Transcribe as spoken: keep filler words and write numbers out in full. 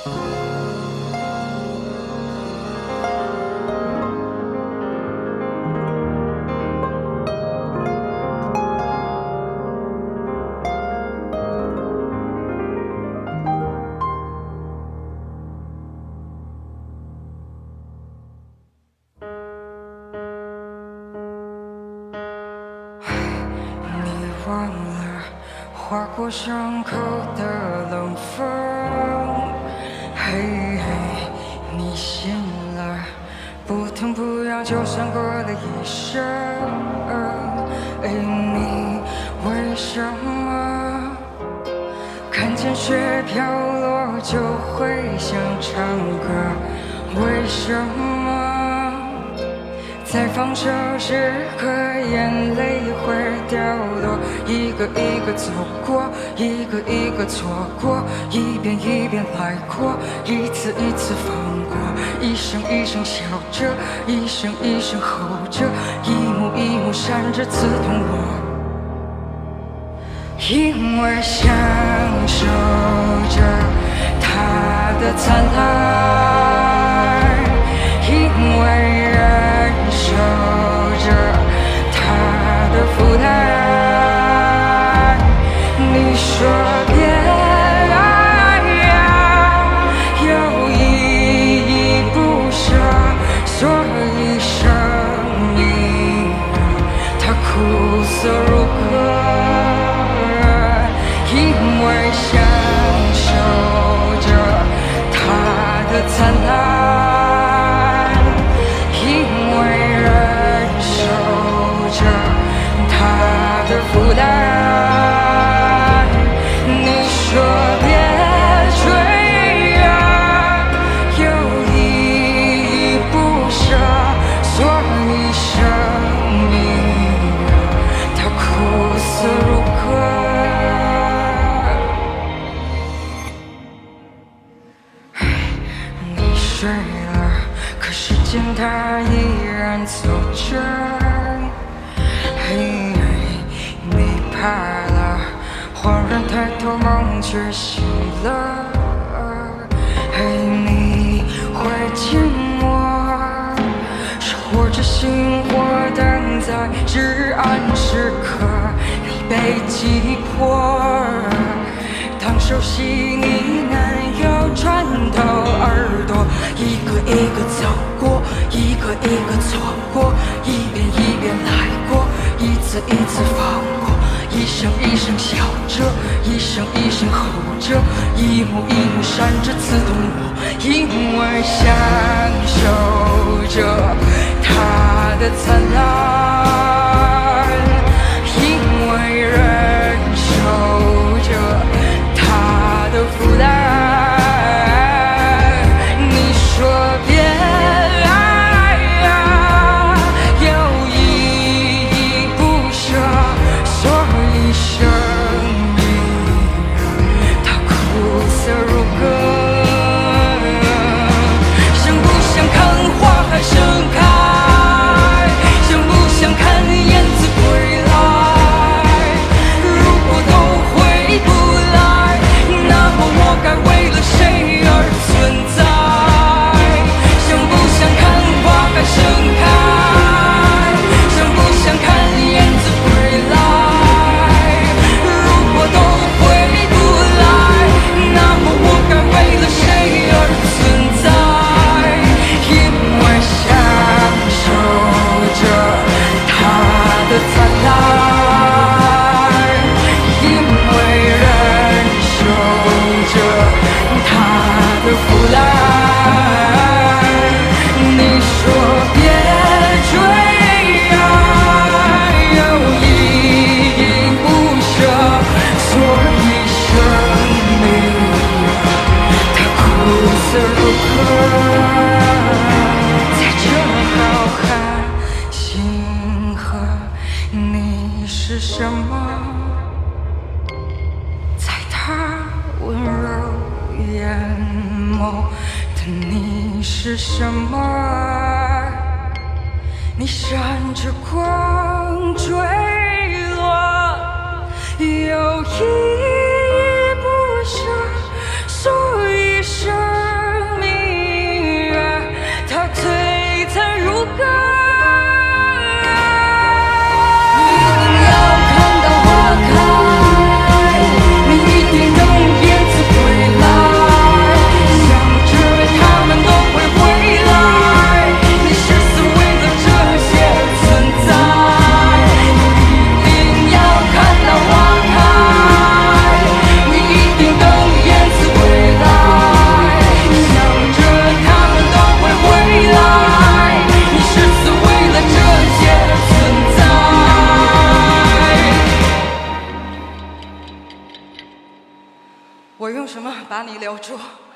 忘了划过伤口的冷风，嘿嘿，你醒了，不疼不痒，就算过了一生。哎，你为什么看见雪飘落就会想唱歌？为什么？在放手时刻，眼泪会掉落，一个一个走过，一个一个错过，一遍一遍来过，一次一次放过，一声一声笑着，一声一声吼着，一幕一幕闪着刺痛我，因为享受着它的灿烂，因为忍受着他的负担。你说别爱呀，有依依不舍，所以生命它苦涩如歌，因为享受着它的灿烂，因为忍受着他的负担。你说别追啊，有依依不舍，所以生命它苦涩如歌。你睡了，可时间它依然走着。嘿，你怕了，恍然抬头，梦却醒了。嘿，你会寂寞，是活着星火等在至暗时刻，你被击破。当熟悉你男友穿透耳朵，一个一个走过，一个一个错过，一遍一遍来过，一次一次放过，一声一声笑着，一声一声吼着，一幕一幕闪着刺痛我，因为享受着它的灿烂，因为忍受着他的负担。你说别爱呀，有依依不舍，所以生命它苦涩如歌。想不想看花海盛开？想不想看燕子归来？如果都回不来，那么我该为了谁而存在？想不想看花海盛开？想不想看燕子归来？如果都回不来，那么我该为了谁而存在？因为享受着它的灿烂，因为忍受着他的负担。你说别追啊，有依依不舍，所以生命它苦涩如歌。在这浩瀚星河，你是什么？在他温柔眼眸的你是什么？你闪着光坠落，有依依不舍，所以生把你留住。